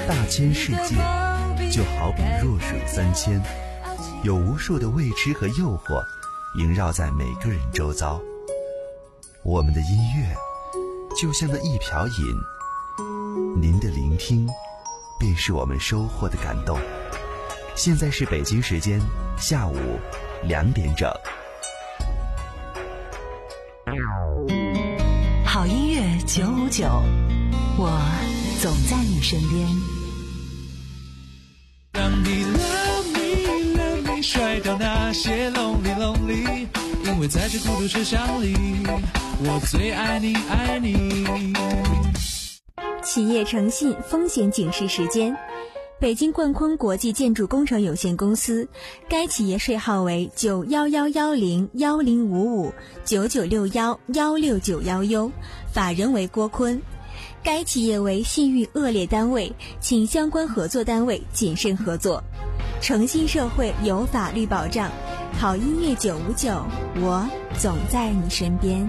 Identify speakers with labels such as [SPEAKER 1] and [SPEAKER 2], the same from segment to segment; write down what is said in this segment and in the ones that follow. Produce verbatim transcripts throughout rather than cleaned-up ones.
[SPEAKER 1] 大千世界就好比弱水三千，有无数的未知和诱惑萦绕在每个人周遭。我们的音乐就像那一瓢饮，您的聆听便是我们收获的感动。现在是北京时间下午两点整。
[SPEAKER 2] 好音乐九五九，我总在你身边。
[SPEAKER 3] 让你 love me love me 甩掉那些 lonely lonely， 因为在这孤独车厢里，我最爱你爱你。
[SPEAKER 4] 企业诚信风险警示时间。北京冠坤国际建筑工程有限公司，该企业税号为九幺幺幺零幺零五五九九六幺幺六九幺 U， 法人为郭坤。该企业为信誉恶劣单位，请相关合作单位谨慎合作。诚信社会有法律保障，好音乐九五九，我总在你身边。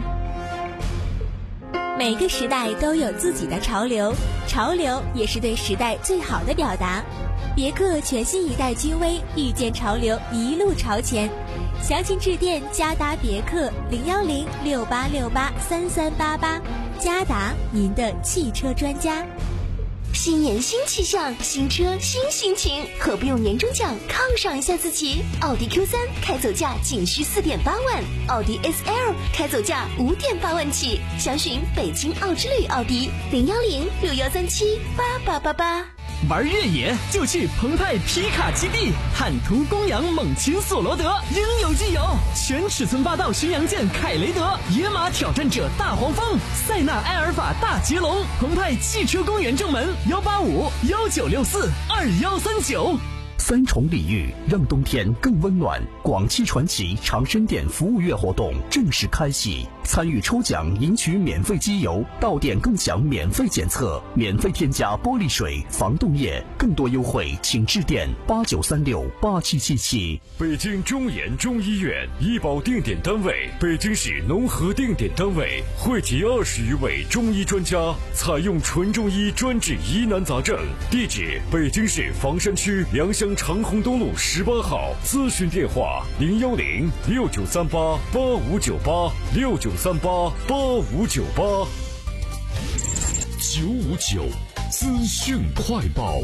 [SPEAKER 4] 每个时代都有自己的潮流，潮流也是对时代最好的表达。别克全新一代君威遇见潮流，一路朝前。详情致电嘉达别克零幺零六八六八三三八八，嘉达您的汽车专家。
[SPEAKER 5] 新年新气象，新车新心情，何不用年终奖犒赏一下自己？奥迪 Q 三 开走价仅需四点八万，奥迪 S L 开走价五点八万起。详询北京奥之旅奥迪零幺零六幺三七八八八八。
[SPEAKER 6] 玩越野就去澎湃皮卡基地，汉途公羊猛禽索罗德应有尽有，全尺寸霸道巡洋舰凯雷德，野马挑战者大黄蜂，塞纳埃尔法大捷龙。澎湃汽车公园正门幺八五幺九六四二幺三九。
[SPEAKER 7] 三重礼遇让冬天更温暖，广汽传祺长生店服务月活动正式开启，参与抽奖赢取免费机油，到店更享免费检测，免费添加玻璃水、防冻液，更多优惠请致电八九三六八七七七。
[SPEAKER 8] 北京中研中医院医保定点单位，北京市农合定点单位，汇集二十余位中医专家，采用纯中医专治疑难杂症。地址：北京市房山区良乡长虹东路十八号，咨询电话零幺零六九三八八五九八六九三八八五九八。九五九资讯快报。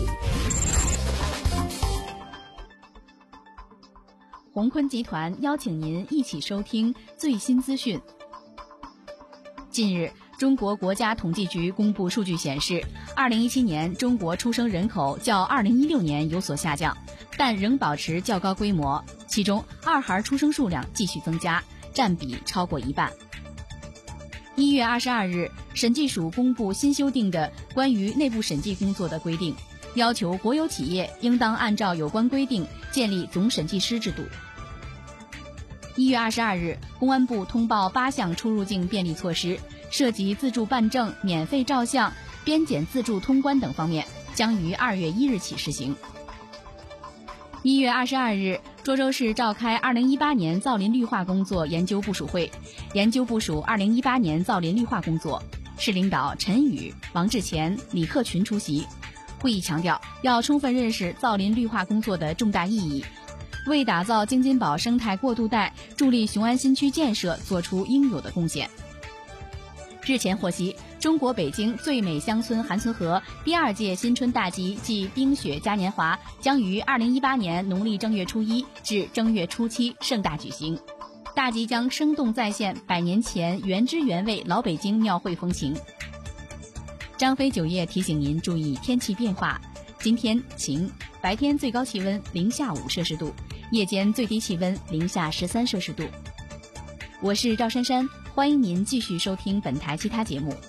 [SPEAKER 9] 宏坤集团邀请您一起收听最新资讯。近日，中国国家统计局公布数据显示，二零一七年中国出生人口较二零一六年有所下降，但仍保持较高规模，其中二孩出生数量继续增加，占比超过一半。一月二十二日，审计署公布新修订的关于内部审计工作的规定，要求国有企业应当按照有关规定建立总审计师制度。一月二十二日，公安部通报八项出入境便利措施，涉及自助办证、免费照相、边检自助通关等方面，将于二月一日起实行。一月二十二日，涿州市召开二零一八年造林绿化工作研究部署会，研究部署二零一八年造林绿化工作。市领导陈宇、王志前、李克群出席。会议强调，要充分认识造林绿化工作的重大意义，为打造京津宝生态过渡带、助力雄安新区建设做出应有的贡献。日前获悉，中国北京最美乡村韩村河第二届新春大集暨冰雪嘉年华将于二零一八年农历正月初一至正月初七盛大举行。大集将生动再现百年前原汁原味老北京庙会风情。张飞酒业提醒您注意天气变化，今天晴，白天最高气温零下五摄氏度，夜间最低气温零下十三摄氏度。我是赵珊珊，欢迎您继续收听本台其他节目。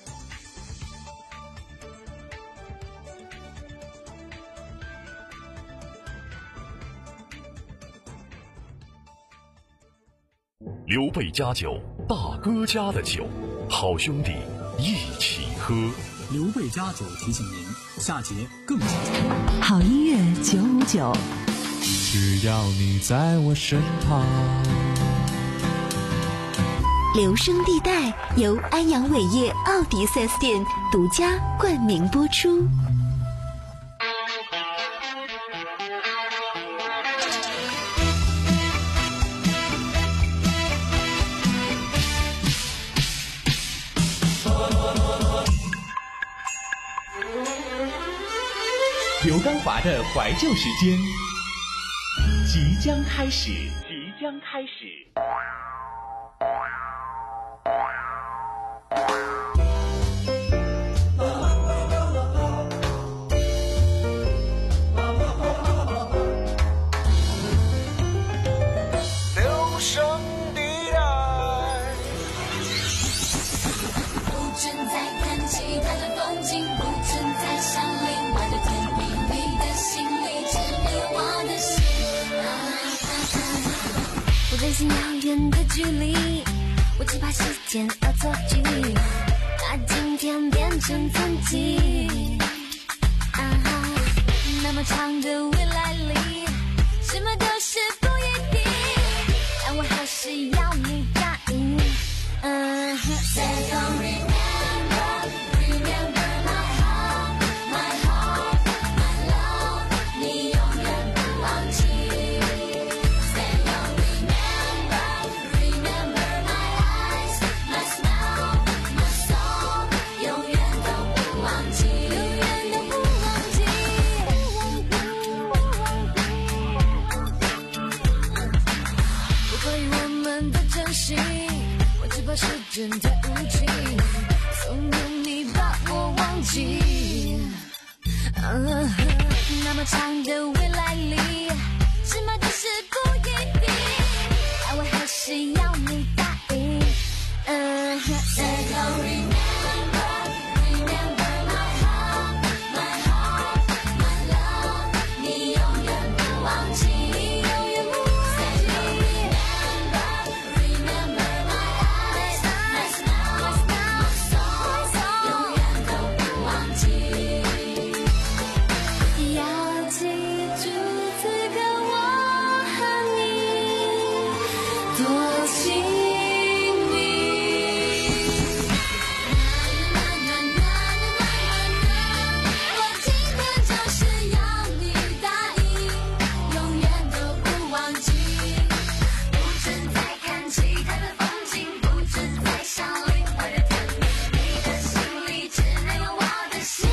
[SPEAKER 8] 刘备家酒，大哥家的酒，好兄弟一起喝。
[SPEAKER 10] 刘备家酒提醒您，下节更精彩。
[SPEAKER 2] 好音乐九五九，
[SPEAKER 3] 只要你在我身旁。
[SPEAKER 5] 留声地带由安阳伟业奥迪 四 S 店独家冠名播出。
[SPEAKER 11] 刘刚华的怀旧时间即将开始，即将开始。
[SPEAKER 12] 留声地带，
[SPEAKER 13] 不准再看其他的风景，不准再想另外的天地，你的心里只有我的心。不担心遥远的距离，我只怕时间恶作剧，把今天变成曾经。啊，那么长的未来里，什么都是不一定，但我还是要你答应。嗯 Say don't remember, remember my heart, my heart, my love， 你永远不忘记。Say don't remember, remember my eyes, my smile, my soul， 永远都不忘记，永远都不忘记。不关于我们的真心，我只怕时间太无情，总有你把我忘记。啊，那么长的未来里，什么都是不一定，但我还是要你答应。嗯 Say don't remember, remember my heart, my heart, my love， 你永远不忘记，永远不忘记。Say don't remember, remember my eyes, my smile, my soul， 永远都不忘记。要记住此刻我和你多亲密。我今天就是要你答应，永远都不忘记。不准再看其他的风景，不准再想另外的天地，你的心里只能有我的心。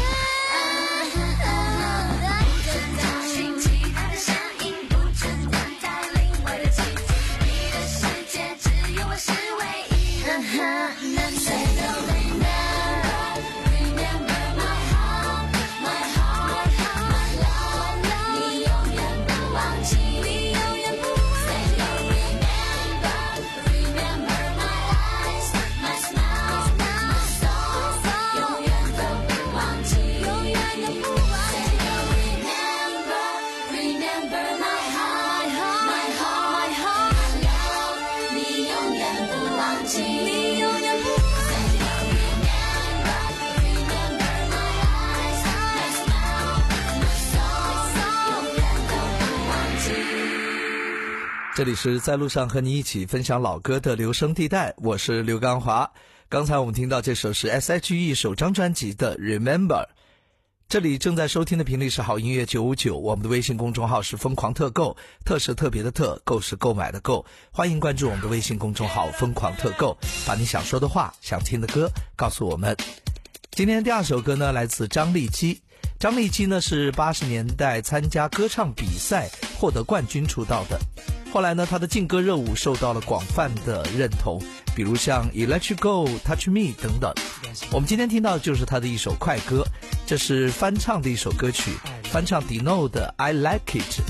[SPEAKER 13] 不准找寻其他的声音，不准等待另外的奇迹，你的世界只有我是唯一。Say don't remember, remember my heart, my heart, my love， 你永远不忘记，你永远不忘记。Say don't remember, remember my eyes, my smile, my soul， 永远都不忘记，永远都不忘记。Say don't remember, remember my heart, my heart, my heart, my love， 你永远不忘记，你永远不忘记。Say don't remember, remember my eyes, my smile, my soul， 永远都不忘记。
[SPEAKER 14] 这里是在路上和你一起分享老歌的留声地带，我是刘刚华。刚才我们听到这首是 S H E 首张专辑的 Remember。 这里正在收听的频率是好音乐九五九，我们的微信公众号是疯狂特购，特是特别的特，购是购买的购，欢迎关注我们的微信公众号疯狂特购，把你想说的话想听的歌告诉我们。今天第二首歌呢来自张丽基。张丽基呢是八十年代参加歌唱比赛获得冠军出道的，后来呢她的劲歌热舞受到了广泛的认同，比如像 Electric Go、Touch Me 等等。我们今天听到的就是她的一首快歌，这是翻唱的一首歌曲，翻唱 Dino 的 I Like It。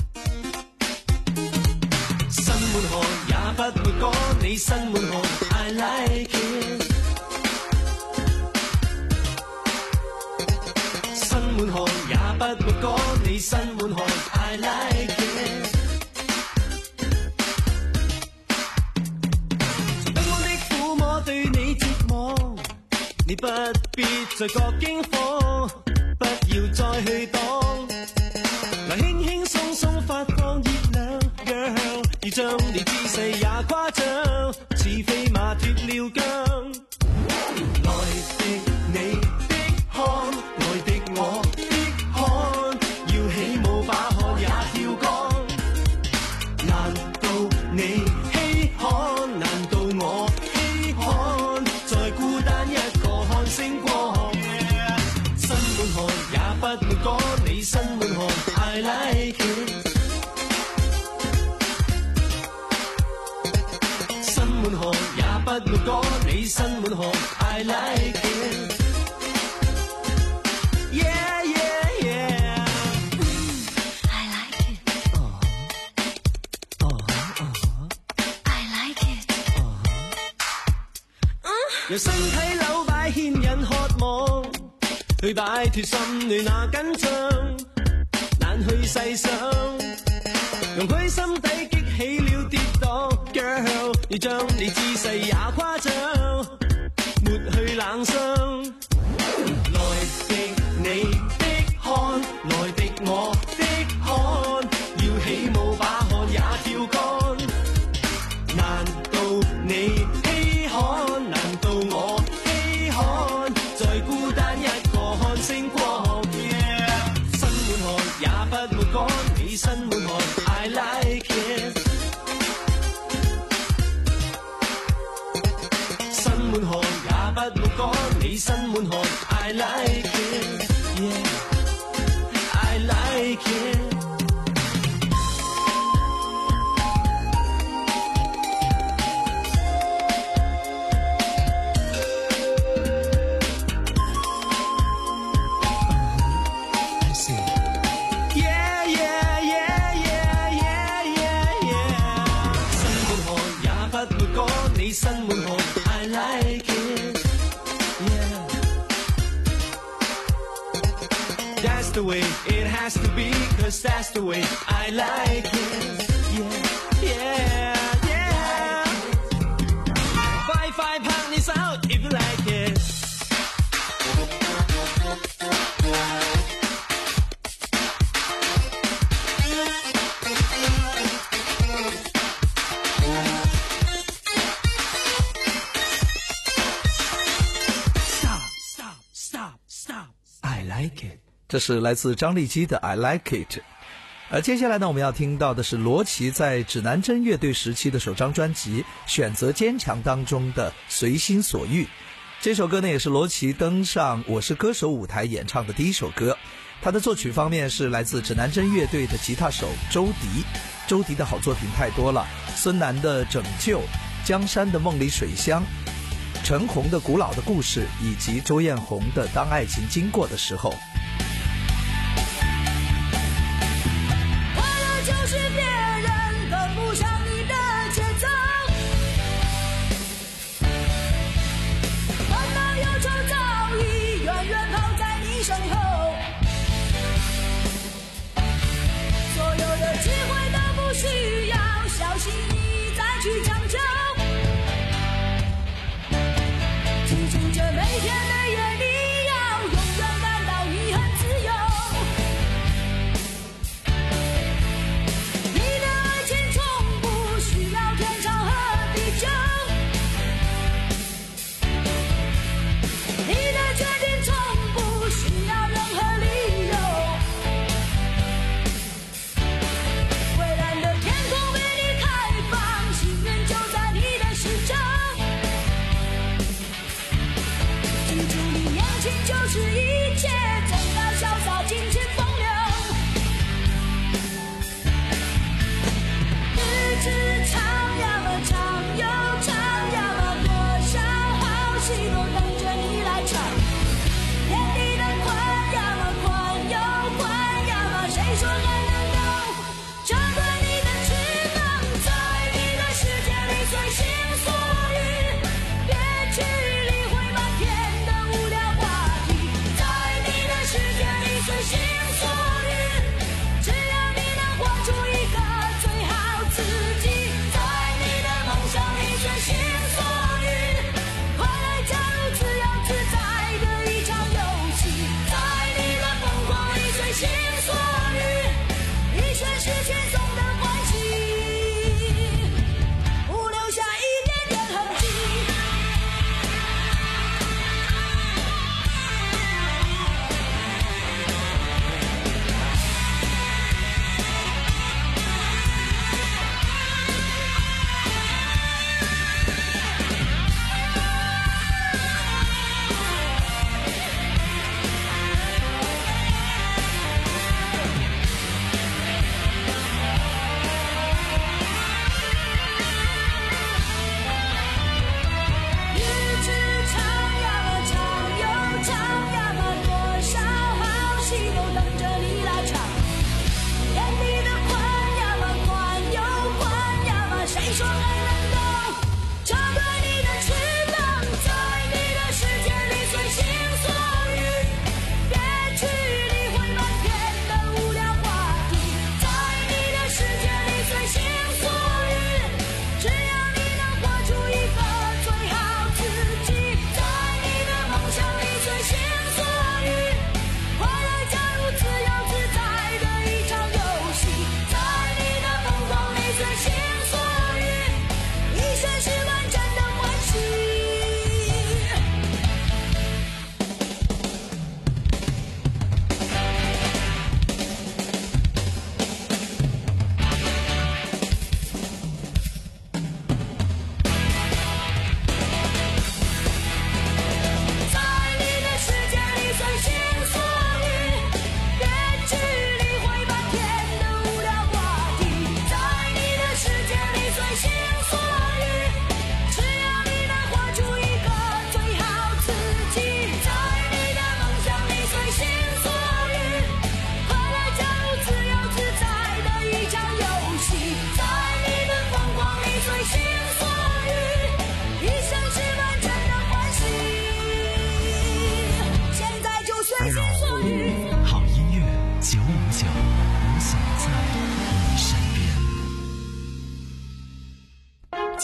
[SPEAKER 15] 新滿河也不會趕你新滿河 I like it， 新滿河也不會趕你新滿河 I like it， 冰溫的撫摸對你折磨，你不必再覺驚慌，不要再去擋，來輕輕鬆鬆發放熱量 Girl， 要將你姿勢也誇張，似飛馬脫了韁，來的你的看，來的我的看，要起舞把汗也跳乾，難道你稀罕？難道我稀罕？再孤單一個看星光，新滿河也不會趕你新滿河滿河 I like it Yeah yeah yeah
[SPEAKER 13] I like it
[SPEAKER 15] 哦哦
[SPEAKER 13] I like it
[SPEAKER 15] 讓身體扭擺牽引渴望去擺脫心亂那緊張難去細想容許心底激起了跌宕 Girl 要將你姿勢也誇張抹去冷傷來敵你的汗來敵我的汗要起舞把汗也跳乾難道你稀罕難道我稀罕在孤單一個看星光 Yeah 身滿汗也不抹乾你身滿汗 I like it 身滿汗也不抹乾你身滿汗 I like it Yeah I like it Yeah yeah yeah yeah yeah yeah yeah 身滿汗也不抹乾你身滿汗 I like it Yeah That's the way it has to be Cause that's the way I like it Yeah yeah yeah 快快拍你手 if you like it I like it
[SPEAKER 14] 这是来自张丽基的 I like it。 而接下来呢，我们要听到的是罗琦在指南针乐队时期的首张专辑《选择坚强》当中的随心所欲。这首歌呢，也是罗琦登上我是歌手舞台演唱的第一首歌。他的作曲方面是来自指南针乐队的吉他手周迪。周迪的好作品太多了，孙楠的拯救，江山的梦里水乡，陈红的古老的故事，以及周艳红的当爱情经过的时候。
[SPEAKER 13] 快乐就是别人跟不上你的节奏，烦恼忧愁早已远远跑在你身后，所有的机会都不需要小心翼翼再去将就，记住这每天的夜里要永远感到以后。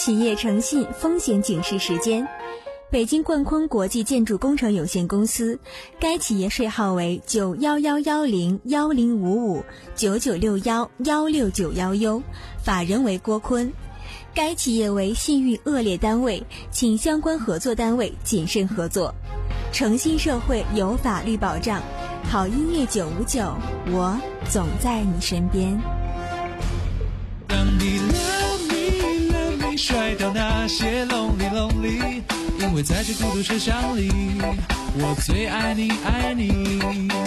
[SPEAKER 4] 企业诚信风险警示时间。北京冠坤国际建筑工程有限公司，该企业税号为九幺幺幺零幺零五五九九六幺幺六九幺 U， 法人为郭坤。该企业为信誉恶劣单位，请相关合作单位谨慎合作。诚信社会有法律保障，好音乐九五九，我总在你身边。
[SPEAKER 3] 当你 love me love me 甩掉那些 lonely lonely， 因为在这孤独车厢里，我最爱你爱你。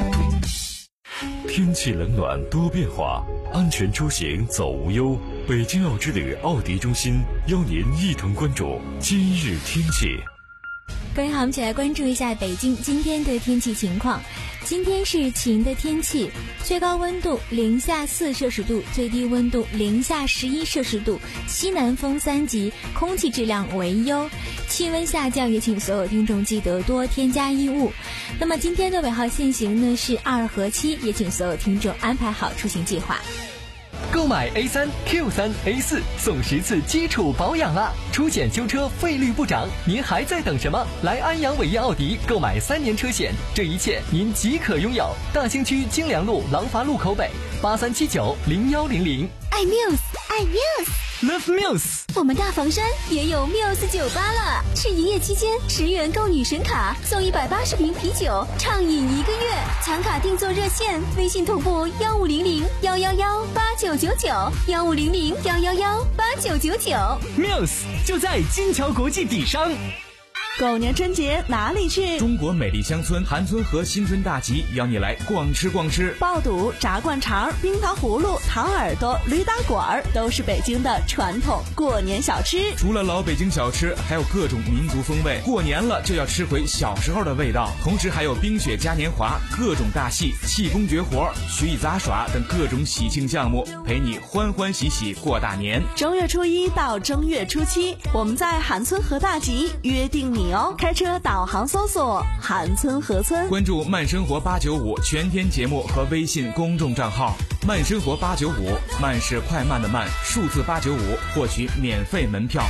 [SPEAKER 8] 天气冷暖多变化，安全出行走无忧。北京奥之旅奥迪中心邀您一同关注今日天气。
[SPEAKER 4] 各位好，我们一起来关注一下北京今天的天气情况。今天是晴的天气，最高温度零下四摄氏度，最低温度零下十一摄氏度，西南风三级，空气质量为优，气温下降，也请所有听众记得多添加衣物。那么今天的尾号限行呢是二和七，也请所有听众安排好出行计划。
[SPEAKER 6] 购买 A 三 Q 三 A 四送十次基础保养啦！出险修车费率不涨，您还在等什么？来安阳伟业奥迪购买三年车险，这一切您即可拥有。大兴区京良路廊坊路口北，八三七九零幺零零。
[SPEAKER 5] 爱 Muse， 爱 Muse。Love
[SPEAKER 6] Muse，
[SPEAKER 5] 我们大房山也有 Muse 酒吧了，是营业期间十元购女神卡送一百八十瓶啤酒，畅饮一个月。抢卡订座热线：微信同步幺五零零幺幺幺八九九九幺五零零幺幺幺八九九九。
[SPEAKER 6] Muse 就在金桥国际底商。
[SPEAKER 16] 狗年春节哪里去？
[SPEAKER 17] 中国美丽乡村韩村河新春大集邀你来逛吃逛吃。
[SPEAKER 16] 爆肚、炸灌肠、冰糖葫芦、糖耳朵、驴打滚儿都是北京的传统过年小吃。
[SPEAKER 17] 除了老北京小吃，还有各种民族风味。过年了就要吃回小时候的味道，同时还有冰雪嘉年华、各种大戏、气功绝活、曲艺杂耍等各种喜庆项目，陪你欢欢喜喜过大年。
[SPEAKER 16] 正月初一到正月初七，我们在韩村河大集约定你哦，开车导航搜索韩村河村，
[SPEAKER 17] 关注慢生活八九五全天节目和微信公众账号慢生活八九五，慢是快慢的慢，数字八九五，获取免费门票。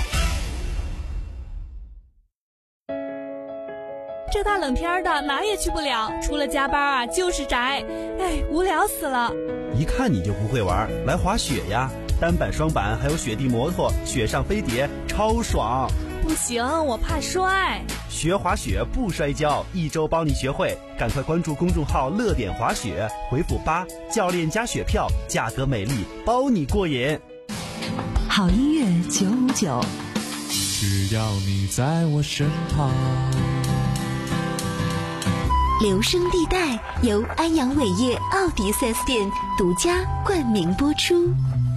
[SPEAKER 16] 这大冷天的哪也去不了，除了加班啊就是宅，哎，无聊死了。
[SPEAKER 18] 一看你就不会玩，来滑雪呀，单板双板还有雪地摩托，雪上飞碟超爽。
[SPEAKER 16] 不行，我怕摔。
[SPEAKER 18] 学滑雪不摔跤，一周帮你学会，赶快关注公众号乐点滑雪，回复八，教练加雪票，价格美丽，包你过瘾。
[SPEAKER 2] 好音乐九五九，
[SPEAKER 3] 只要你在我身旁。
[SPEAKER 5] 留声地带由安阳伟业奥迪 四 S 店独家冠名播出。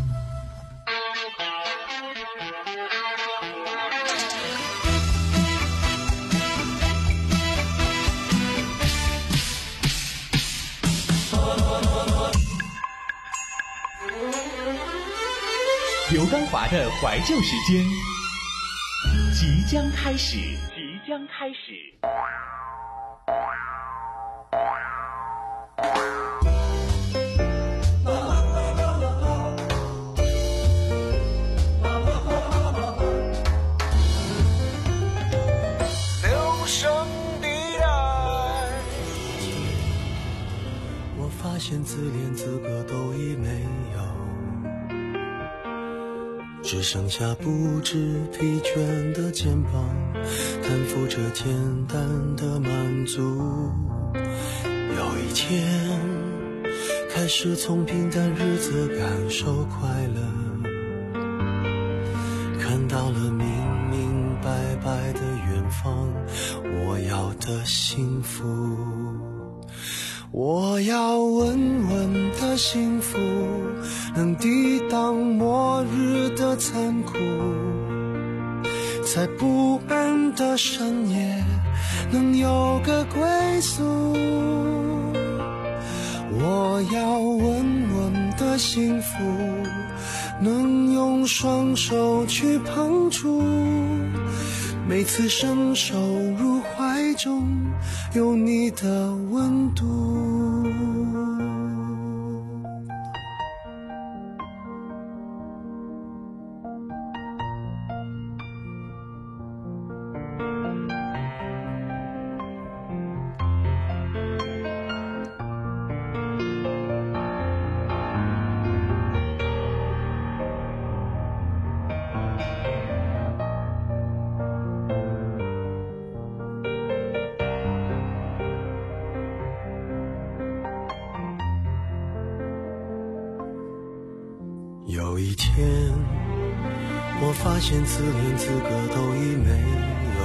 [SPEAKER 11] 刘刚华的怀旧时间即将开始，即将开始。
[SPEAKER 12] 留声地带。
[SPEAKER 19] 我发现自怜资格都已没有，只剩下不知疲倦的肩膀，担负着简单的满足。有一天开始从平淡日子感受快乐，看到了明明白白的远方，我要的幸福。我要稳稳的幸福，能抵挡末日的残酷，在不安的深夜能有个归宿。我要稳稳的幸福，能用双手去碰触，每次伸手入怀中有你的温度。 一天，我发现自怜资格都已没有，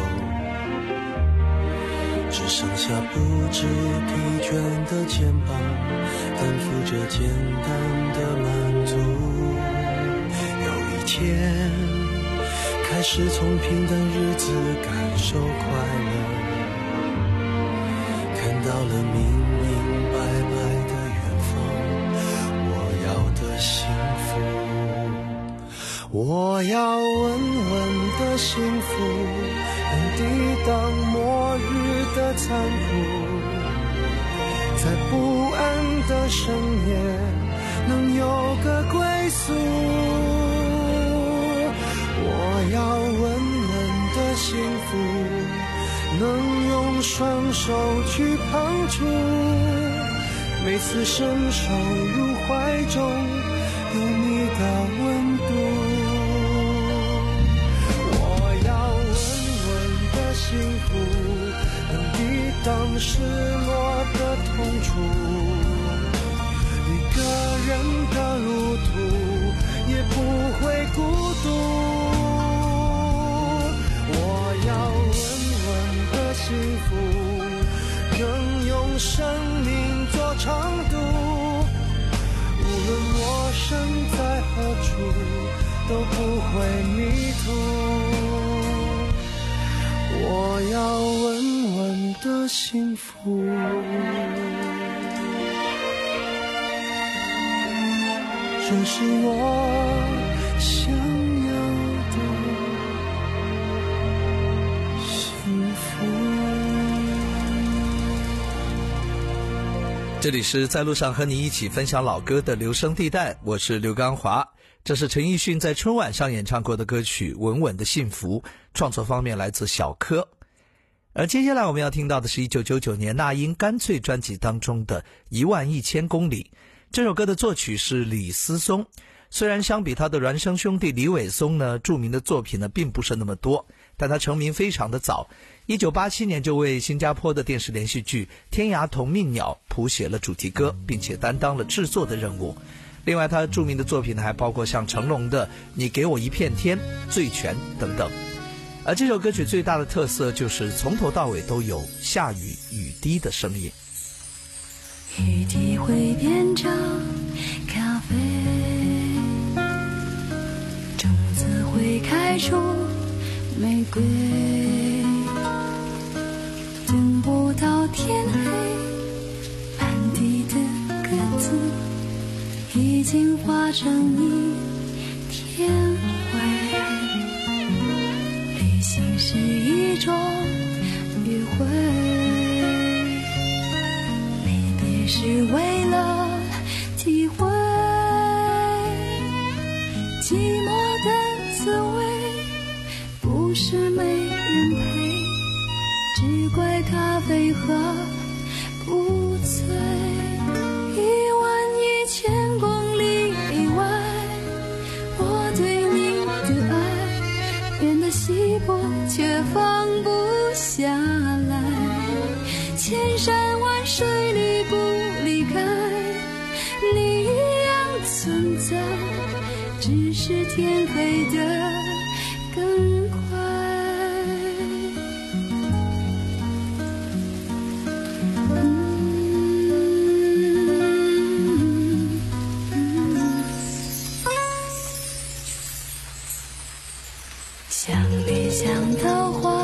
[SPEAKER 19] 只剩下不知疲倦的肩膀，担负着简单的满足。有一天，开始从平淡日子感受快乐，看到了明明白白的远方，我要的幸福。我要稳稳的幸福，能抵挡末日的残酷，在不安的深夜能有个归宿。我要稳稳的幸福，能用双手去碰触，每次伸手入怀中有你的温度。我要稳稳的幸福，能抵挡失落的痛楚，一个人的路途也不会孤独。我要稳稳的幸福，能用生命做长度，无论我身在何处都不会迷途。我要稳稳的幸福，这是我想要的幸福。
[SPEAKER 14] 这里是在路上和你一起分享老歌的留声地带，我是刘刚华。这是陈奕迅在春晚上演唱过的歌曲《稳稳的幸福》，创作方面来自小柯。而接下来我们要听到的是一九九九年那英干脆专辑当中的一万一千公里。这首歌的作曲是李思松，虽然相比他的孪生兄弟李伟松呢，著名的作品呢并不是那么多，但他成名非常的早，一九八七年就为新加坡的电视连续剧《天涯同命鸟》谱写了主题歌，并且担当了制作的任务。另外他著名的作品呢还包括像成龙的《你给我一片天》、《醉拳》等等。而这首歌曲最大的特色就是从头到尾都有下雨雨滴的声音。
[SPEAKER 13] 雨滴会变成咖啡，种子会开出玫瑰，等不到天黑，满地的鸽子已经化成一天灰。旅行是一种约会，是为了体会寂寞的滋味，不是没人陪，只怪咖啡喝不醉。一万一千公里以外，我对你的爱变得稀薄，却放不下来。千山万水里不离开，你一样存在，只是天黑的更快。想你想到花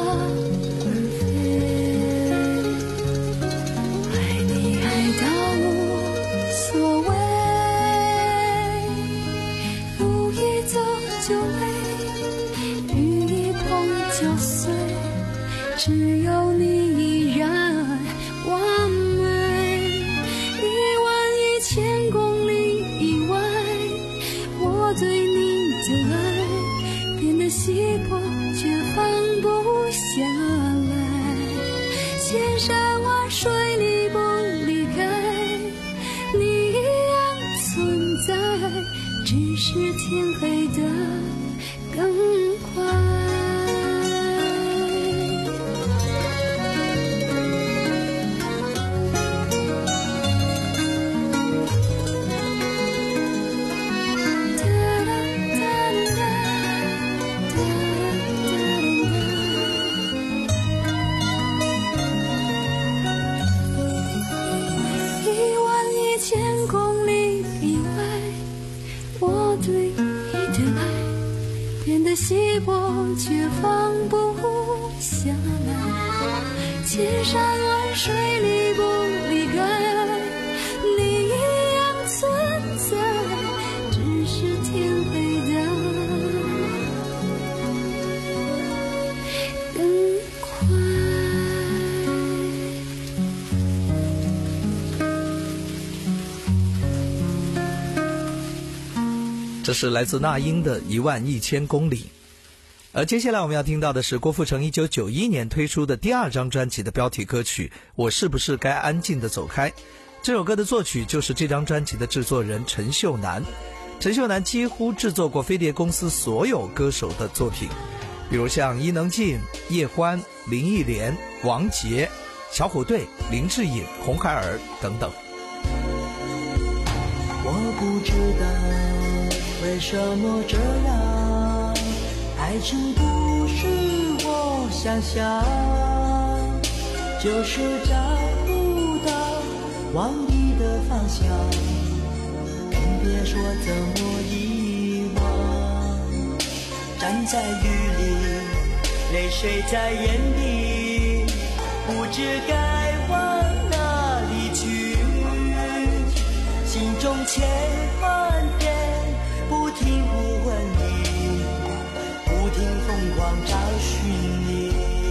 [SPEAKER 13] 只有你依然完美。一万一千公里以外，我对你的爱变得稀薄，却放不下来。千山万水你不离开，你一样存在，只是天黑的更快。 千山万水离不离开，你一样存在，只是天黑的更快。
[SPEAKER 14] 这是来自那英的一万一千公里。而接下来我们要听到的是郭富城一九九一年推出的第二张专辑的标题歌曲《我是不是该安静地走开》。这首歌的作曲就是这张专辑的制作人陈秀楠。陈秀楠几乎制作过飞碟公司所有歌手的作品，比如像伊能静、叶欢、林忆莲、王杰、小虎队、林志颖、红孩儿等等。
[SPEAKER 20] 我不知道为什么这样，爱情不是我想象，就是找不到往你的方向，更别说怎么遗忘。站在雨里，泪水在眼底，不知该往哪里去，心中千万遍不停呼唤你，不停疯狂找寻你。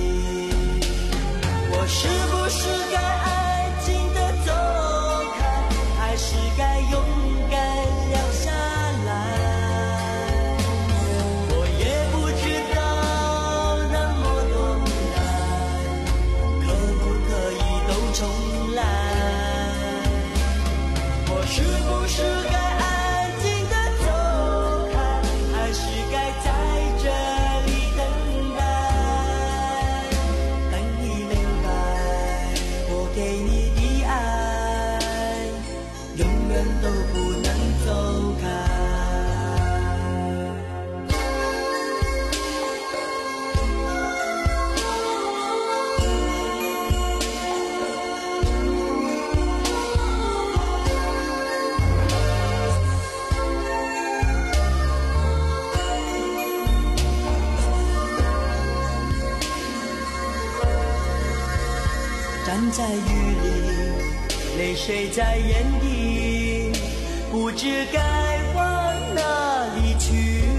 [SPEAKER 20] 我是不是该安静地走开，还是该勇敢留下来？我也不知道那么多无奈，可不可以都重来？我是不是该安静地走开，还是该在这里等待？等你明白，我给你的爱永远都不能走开。站在雨里，泪水在眼底，不知该往哪里去，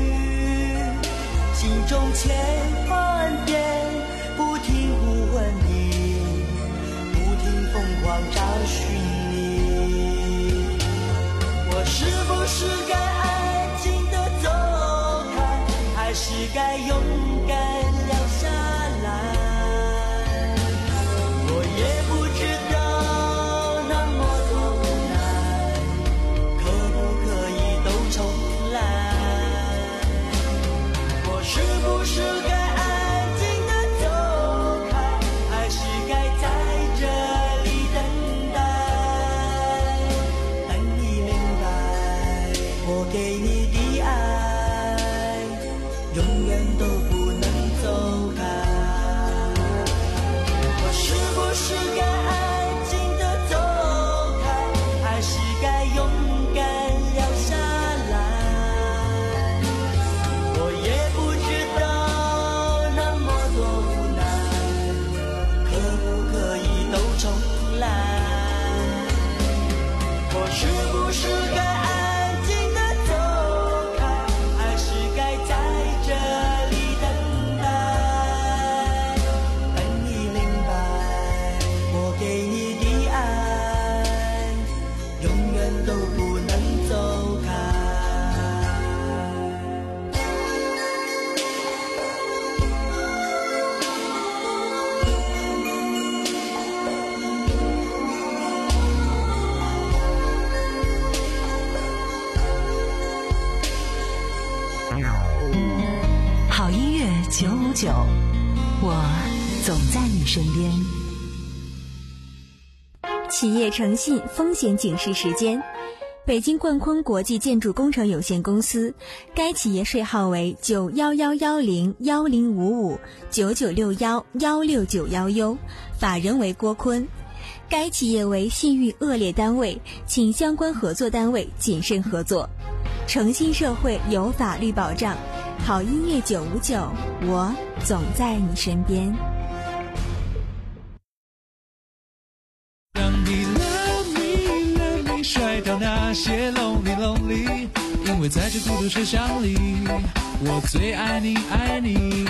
[SPEAKER 20] 心中千万遍不停呼唤你，不停疯狂找寻你。我是不是该安静地走开，还是该勇敢留下来？也不知道那么多无奈，可不可以都重来？我是不是该安静地走开，还是该在这里等待？等你明白，我给你的爱永远都不能走开。是不是该安静地走开，还是该勇敢留下来？我也不知道那么多无奈，可不可以都重来？我是不是该安静地走开，还是该在这里等待？等你明白，我给你的爱永远都不能走开。
[SPEAKER 2] 好音乐九五九，我总在你身边。
[SPEAKER 4] 企业诚信风险警示时间，北京冠坤国际建筑工程有限公司，该企业税号为九幺幺幺零幺零五五九九六幺幺六九幺 U， 法人为郭坤。该企业为信誉恶劣单位，请相关合作单位谨慎合作。诚信社会有法律保障，好音乐九五九，我总在你身边。
[SPEAKER 3] 那些 lonely lonely， 因为在这孤独车厢里，我最爱你爱你。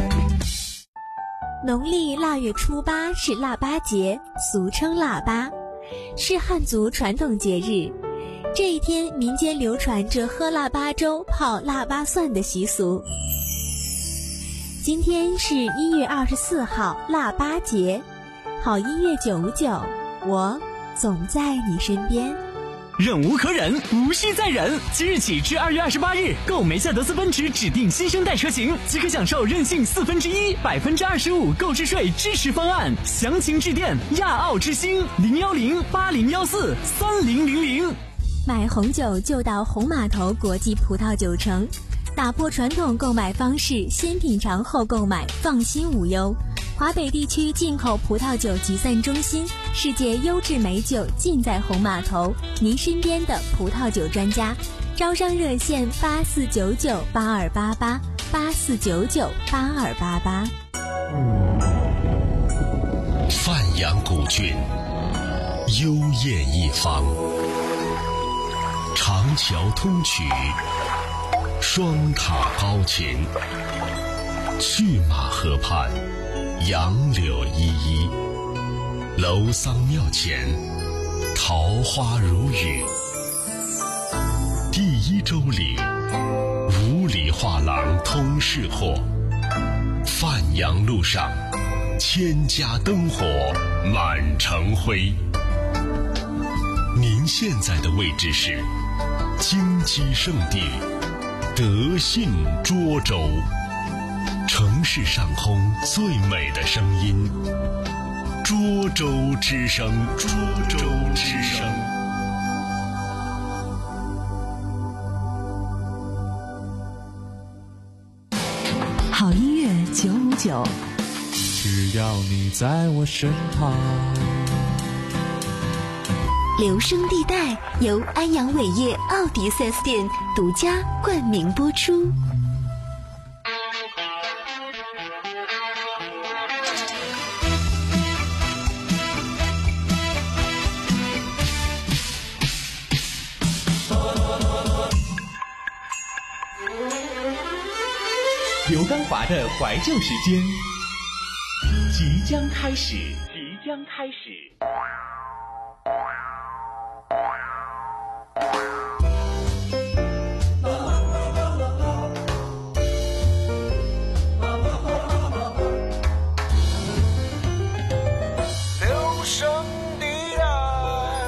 [SPEAKER 4] 农历腊月初八是腊八节，俗称腊八，是汉族传统节日。这一天，民间流传着喝腊八粥、泡腊八蒜的习俗。今天是一月二十四号，腊八节。好音乐九五九，我总在你身边。
[SPEAKER 6] 忍无可忍，无需再忍。即日起至二月二十八日，购梅赛德斯奔驰指定新生代车型，即可享受任性四分之一、百分之二十五购置税支持方案。详情致电亚奥之星零幺零八零幺四三零零零。
[SPEAKER 4] 买红酒就到红码头国际葡萄酒城，打破传统购买方式，先品尝后购买，放心无忧。华北地区进口葡萄酒集散中心，世界优质美酒尽在红码头，您身边的葡萄酒专家。招商热线八四九九八二八八八四九九八二八八。
[SPEAKER 21] 范阳古郡，幽艳一方，长桥通衢，双塔高擎，去马河畔，杨柳依依，楼桑庙前，桃花如雨。第一洲里，五里画廊通市货。范阳路上，千家灯火满城辉。您现在的位置是金鸡圣地德信涿州，城市上空最美的声音，涿州之声，涿州之声。
[SPEAKER 2] 好音乐九五九，
[SPEAKER 3] 只要你在我身旁。
[SPEAKER 5] 留声地带由安阳伟业奥迪 四 S 店独家冠名播出。
[SPEAKER 11] 刘刚华的怀旧时间即将开始，即将开始。
[SPEAKER 12] 留声地带。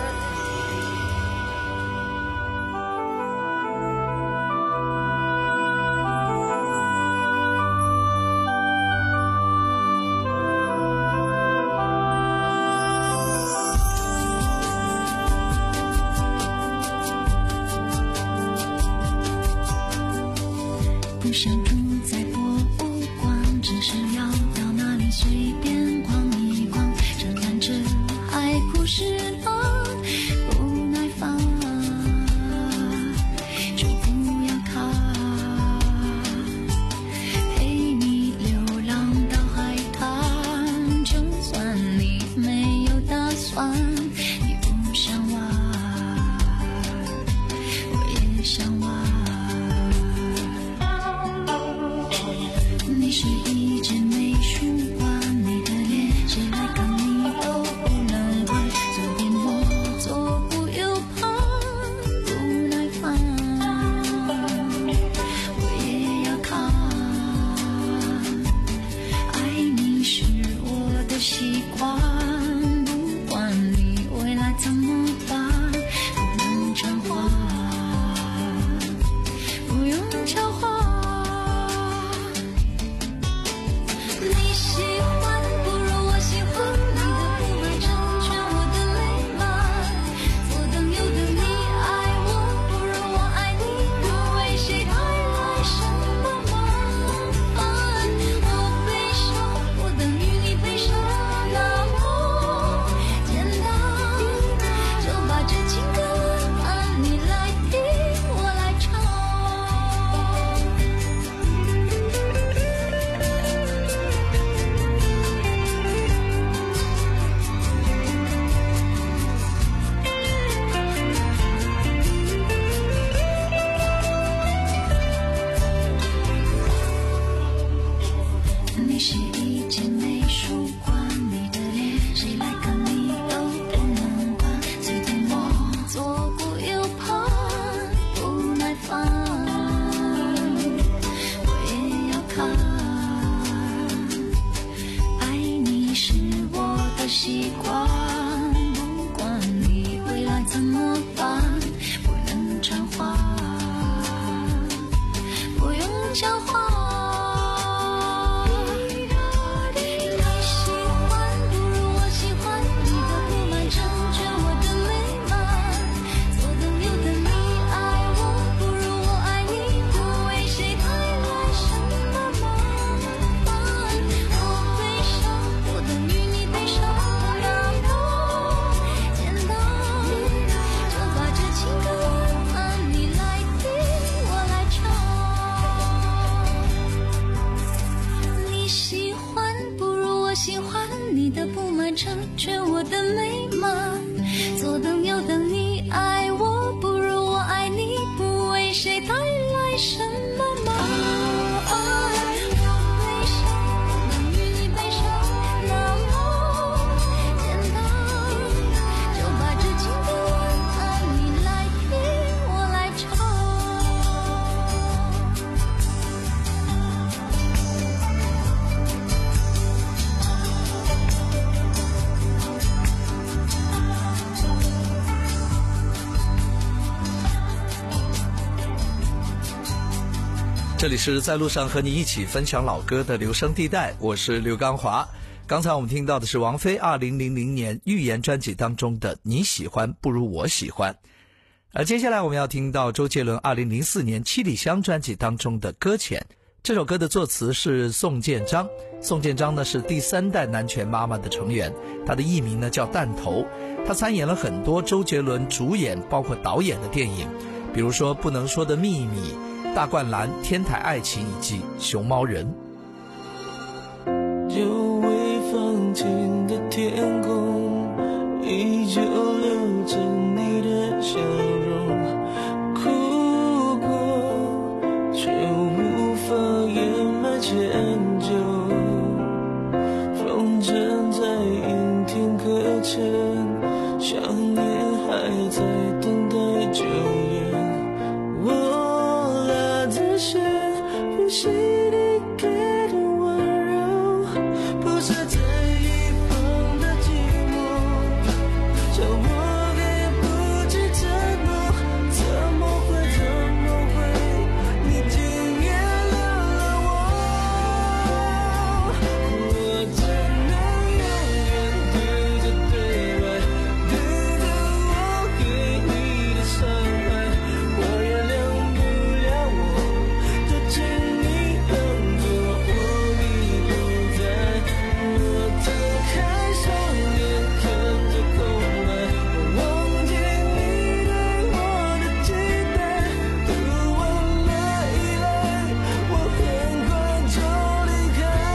[SPEAKER 13] 不想住在博物馆，只是要到那里随便逛一逛，这段这海枯石烂不耐烦，就不要看，陪你流浪到海滩，就算你没有打算，你不想玩，我也想玩。 习惯，不管你未来怎么办，不能掺话，不用讲话。成全我的美满，左等右等你爱我不如我爱你，不为谁带来什么麻烦。悲伤不能与你悲伤那么简单，就把这情歌晚安你来听我来唱。
[SPEAKER 14] 这里是在路上和你一起分享老歌的留声地带，我是刘刚华。刚才我们听到的是王菲二零零零年预言专辑当中的你喜欢不如我喜欢，而接下来我们要听到周杰伦二零零四年七里香专辑当中的搁浅。这首歌的作词是宋建章，宋建章呢是第三代南拳妈妈的成员，他的艺名呢叫弹头，他参演了很多周杰伦主演包括导演的电影，比如说不能说的秘密、大灌篮、天台爱情以及熊猫人。
[SPEAKER 19] 久未放晴的天空，依旧留着你的笑容，哭过却无法掩埋歉疚，风筝在阴天搁浅，想念还在等待救援，我只是不惜你给的温柔，不是在一旁的寂寞，叫我给不起承诺，怎么会怎么会你竟原谅了我，我只能永远对着对白，对着我给你的伤害，我原谅不了我，就请你让我我已不在，我睁开双眼看着空白，我忘记你对我的期待，读完了依赖，我很快就离开。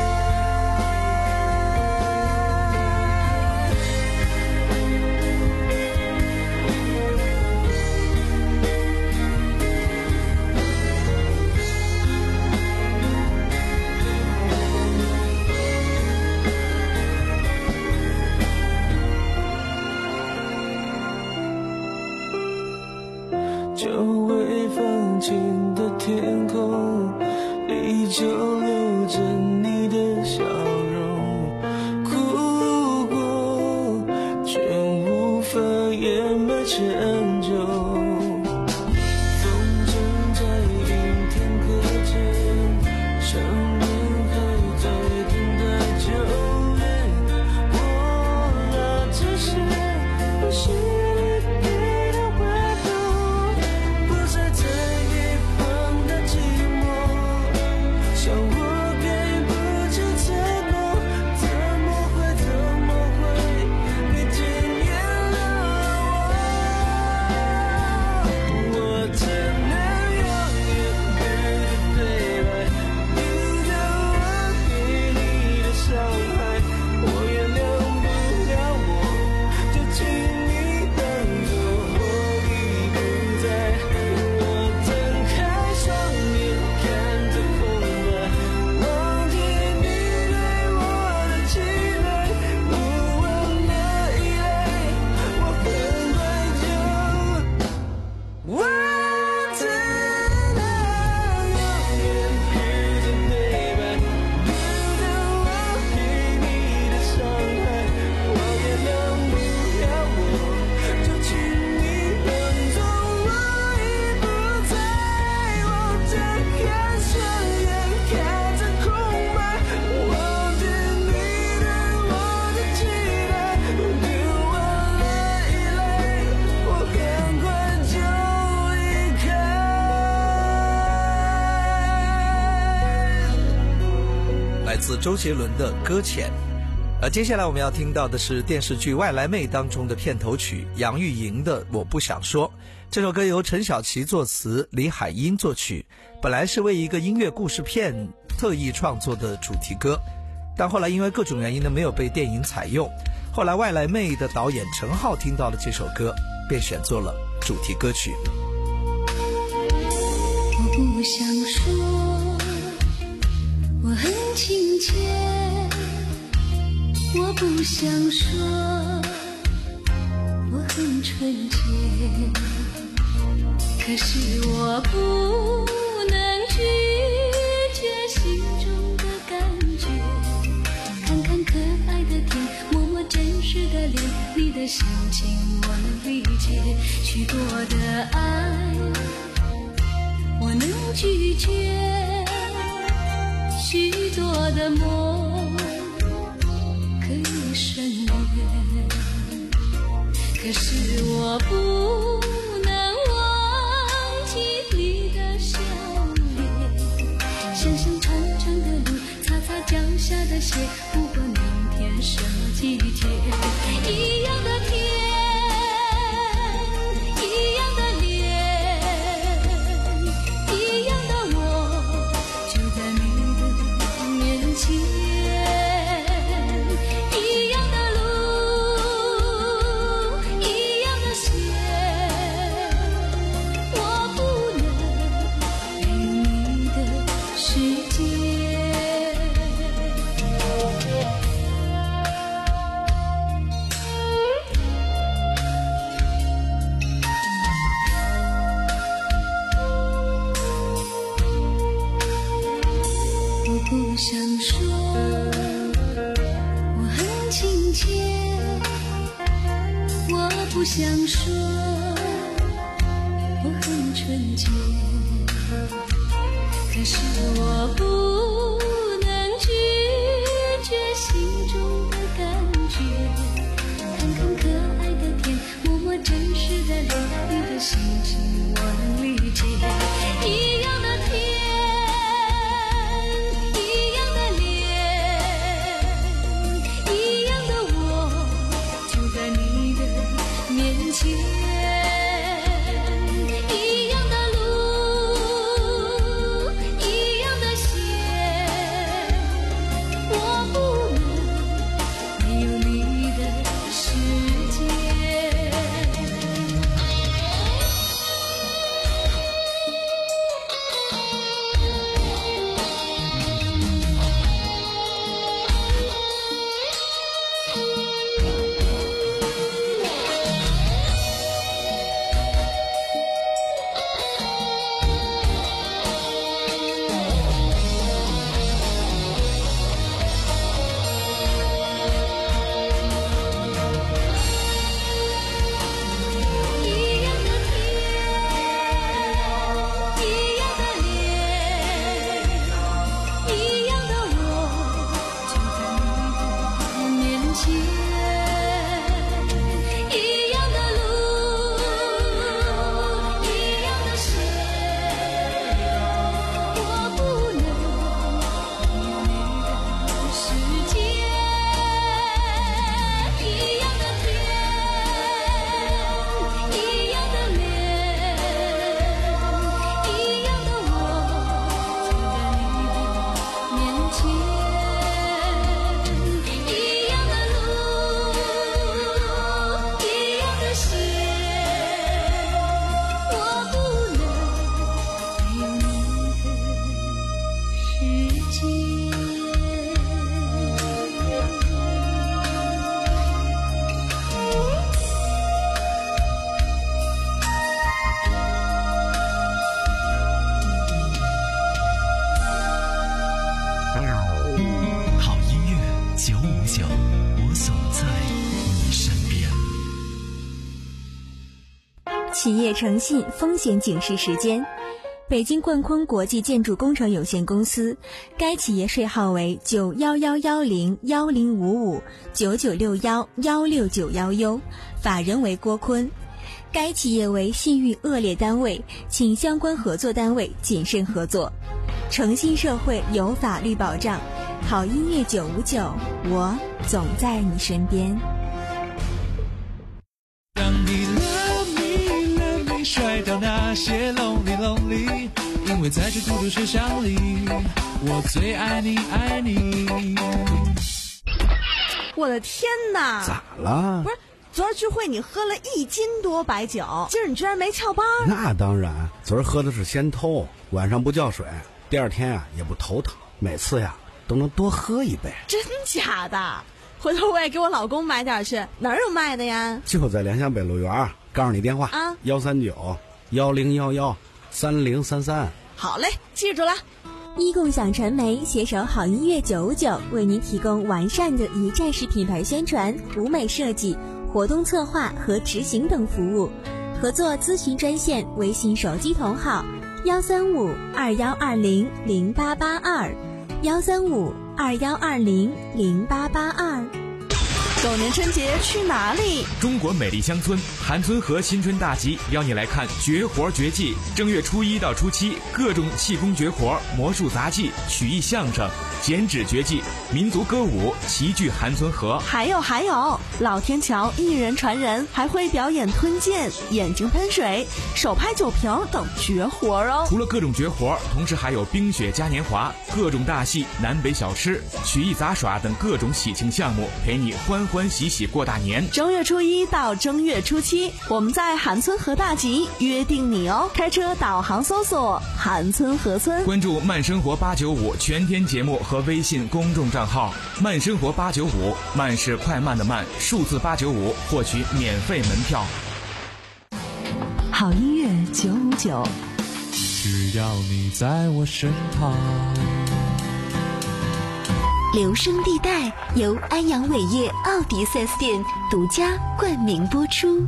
[SPEAKER 19] 久未放晴的天空，依旧留着你的笑容，哭过却无法掩埋歉疚，风筝在阴天搁浅，想念还在等待救援，我那只是不惜你给的温度，不再在一旁的寂寞，想我给不起承诺，怎么会怎么会你竟原谅了我。
[SPEAKER 14] 自周杰伦的《搁浅》。而接下来我们要听到的是电视剧《外来妹》当中的片头曲杨钰莹的《我不想说》。这首歌由陈小琪作词，李海英作曲，本来是为一个音乐故事片特意创作的主题歌，但后来因为各种原因呢没有被电影采用。后来《外来妹》的导演陈浩听到了这首歌，便选作了主题歌曲。
[SPEAKER 13] 我不想说我很亲切，我不想说我很纯洁，可是我不能拒绝心中的感觉，看看可爱的天，摸摸真实的脸，你的心情我能理解，许多的爱我能拒绝，许多的梦可以省略，可是我不能忘记你的笑脸，想想长长的路，擦擦脚下的鞋，不管明天什么季节，一样的天，一样的脸，一样的我，就在你的面前，一样的路，一样的鞋，我不能陪你的世界。我不想说我很亲切，我不想说我很纯洁，可是我不能拒绝心中的感觉，看看可爱的天，摸摸真实的脸，你的心情我能理解，一样的天，一样的路，一样的鞋，我不能没有你的世界。
[SPEAKER 4] 企业诚信风险警示时间。北京冠坤国际建筑工程有限公司，该企业税号为九幺幺幺零幺零五五九九六幺幺六九幺 U， 法人为郭坤。该企业为信誉恶劣单位，请相关合作单位谨慎合作。诚信社会有法律保障， 好音乐九五九，我总在你身边。
[SPEAKER 3] 让你 love me love me 甩掉那些 lonely lonely， 因为在这孤独车厢里，我最爱你爱你。
[SPEAKER 16] 我的天哪！
[SPEAKER 1] 咋了？
[SPEAKER 16] 不是，昨儿聚会你喝了一斤多白酒，今儿你居然没翘班？
[SPEAKER 1] 那当然，昨儿喝的是仙偷，晚上不叫水，第二天呀、啊、也不头疼，每次呀都能多喝一杯。
[SPEAKER 16] 真假的？回头我也给我老公买点去，哪儿有卖的呀？
[SPEAKER 1] 就在联想北路园，告诉你电话啊，幺三九幺零幺幺三零三三。
[SPEAKER 16] 好嘞，记住了。
[SPEAKER 4] 一共享传媒携手好音乐九五九，为您提供完善的一站式品牌宣传、舞美设计、活动策划和执行等服务。合作咨询专线：微信手机同号幺三五二幺二零零八八二，幺三五二幺二零零八八二。
[SPEAKER 16] 狗年春节去哪里？
[SPEAKER 17] 中国美丽乡村韩村河新春大集邀你来看绝活绝技。正月初一到初七，各种气功绝活、魔术杂技、曲艺相声、剪纸绝技、民族歌舞齐聚韩村河。
[SPEAKER 16] 还有还有，老天桥一人传人，还会表演吞剑、眼睛喷水、手拍酒瓶等绝活哦。
[SPEAKER 17] 除了各种绝活，同时还有冰雪嘉年华、各种大戏、南北小吃、曲艺杂耍等各种喜庆项目，陪你欢欢喜喜过大年。
[SPEAKER 16] 正月初一到正月初七，我们在韩村河大集约定你哦。开车导航搜索韩村河村，
[SPEAKER 17] 关注慢生活八九五全天节目和微信公众账号慢生活八九五，慢是快慢的慢，数字八九五，获取免费门票。
[SPEAKER 2] 好音乐九五九，
[SPEAKER 3] 只要你在我身旁。
[SPEAKER 5] 留声地带由安阳伟业奥迪 四 S 店独家冠名播出。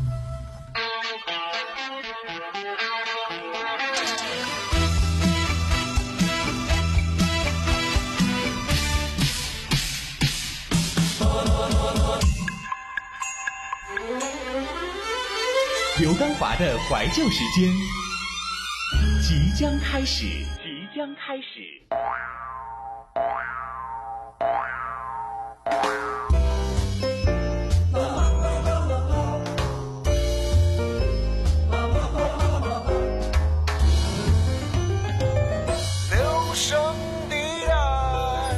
[SPEAKER 11] 刘刚华的怀旧时间即将开始，即将开始。
[SPEAKER 12] 留声地带，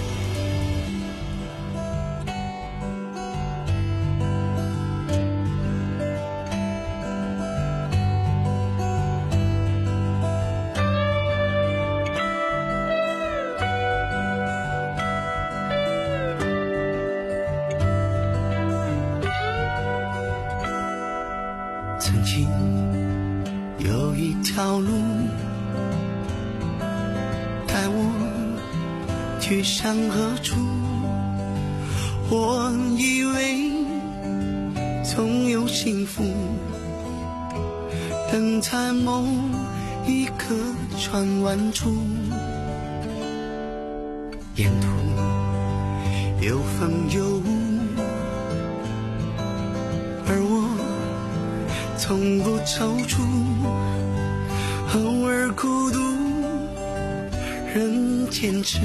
[SPEAKER 19] 曾经有一条路带我去向何处，我以为总有幸福等在某一个转弯处，沿途有风有雾，而我从不踌躇，偶尔孤独仍坚持，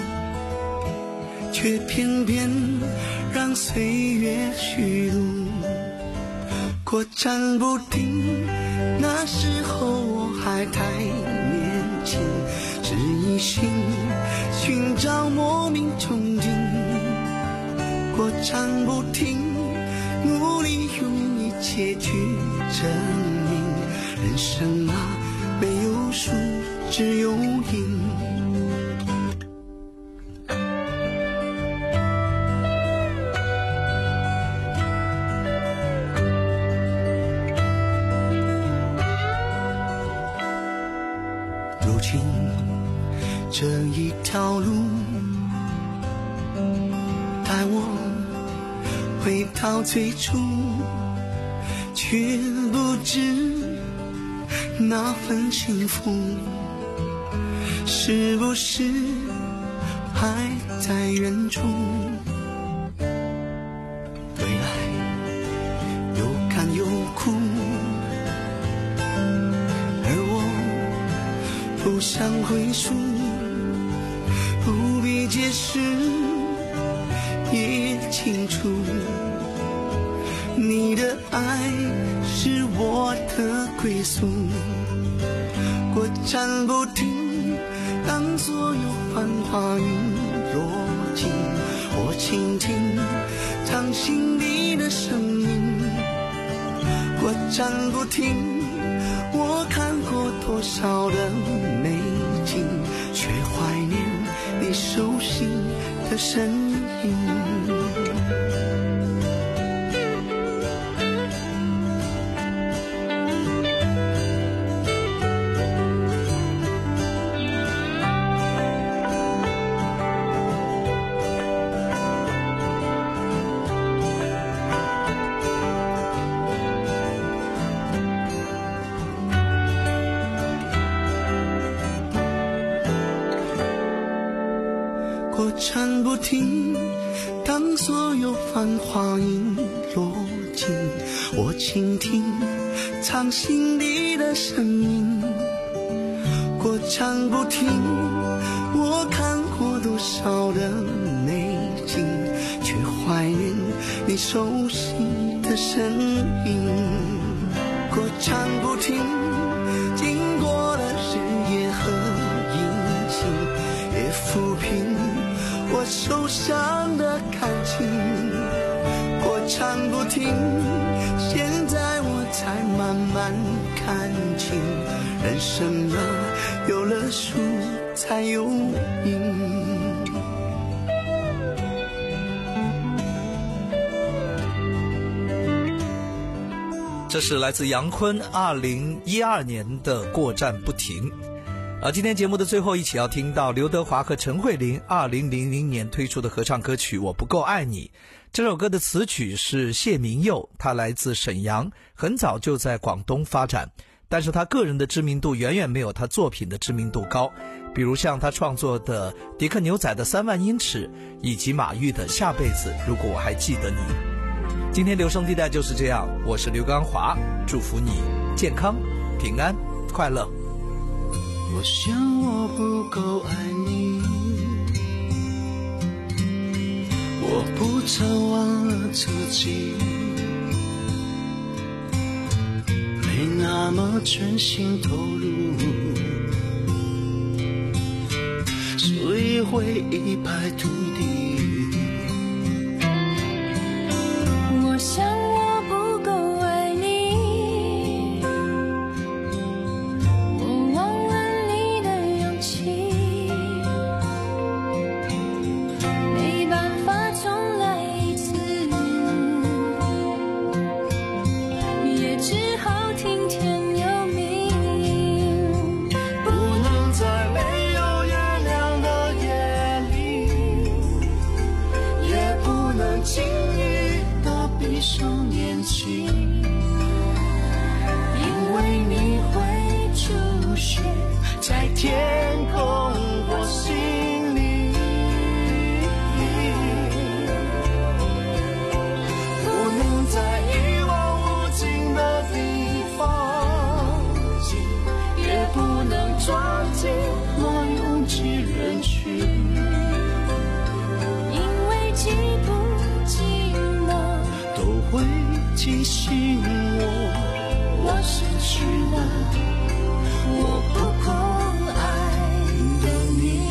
[SPEAKER 19] 却偏偏让岁月虚度，过站不停。那时候我还太年轻，只一心寻找莫名憧憬，过站不停，努力用一切去证明，人生啊没有输只有赢。如今这一条路带我回到最初，却不知那份幸福是不是还在远处。未来有甘有苦，而我不想回溯，不必解释也清楚，你的爱是我的归宿。过站不停，当所有繁华云落尽，我倾听唱心里的声音。过站不停，我看过多少的美景，却怀念你熟悉的身影。过站不停，当所有繁华已落尽，我倾听唱心里的声音。过站不停，我看过多少的美景，却怀念你熟悉的身影。过站不停，经过了日夜和阴晴，也抚平我受伤的感情。过唱不停，现在我才慢慢看清，人生啊，有了树才有影。
[SPEAKER 14] 这是来自杨坤二零一二年的《过站不停》。而今天节目的最后一起要听到刘德华和陈慧琳二零零零年推出的合唱歌曲《我不够爱你》。这首歌的词曲是谢明佑，他来自沈阳，很早就在广东发展，但是他个人的知名度远远没有他作品的知名度高，比如像他创作的迪克牛仔的三万英尺，以及马玉的下辈子如果我还记得你。今天留声地带就是这样，我是刘刚华，祝福你健康平安快乐。
[SPEAKER 19] 我想我不够爱你，我不曾忘了自己，没那么全心投入，所以会一败涂地。
[SPEAKER 13] 我想我不够爱你，我忘了你的勇气，没办法重来一次，也只好听天由命。
[SPEAKER 19] 不能在没有月亮的夜里，也不能轻易闭上眼睛，因为你会出现在天空或心里，不能在一望无尽的地方，也不能撞进那拥挤人群，
[SPEAKER 13] 因为记不
[SPEAKER 19] 都会提醒我，我失去了我不够爱的你。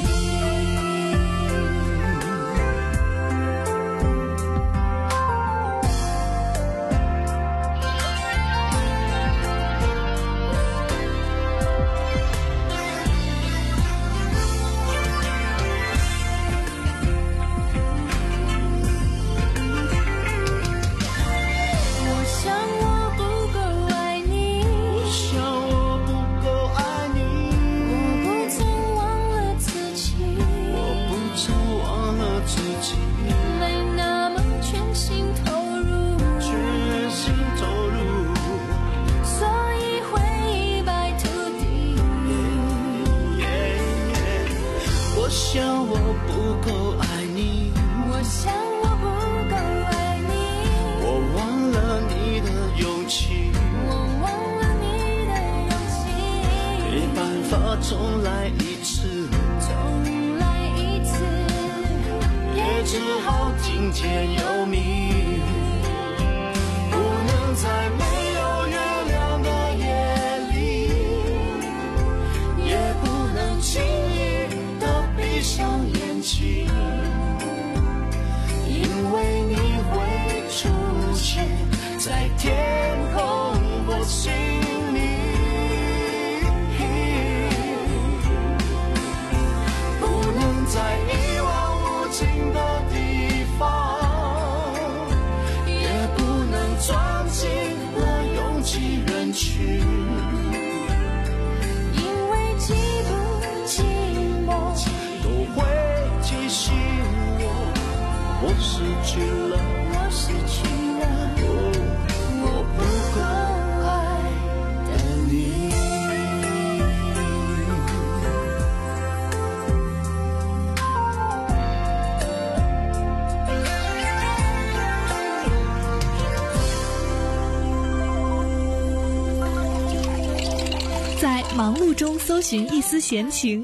[SPEAKER 7] 在忙碌中搜寻一丝闲情，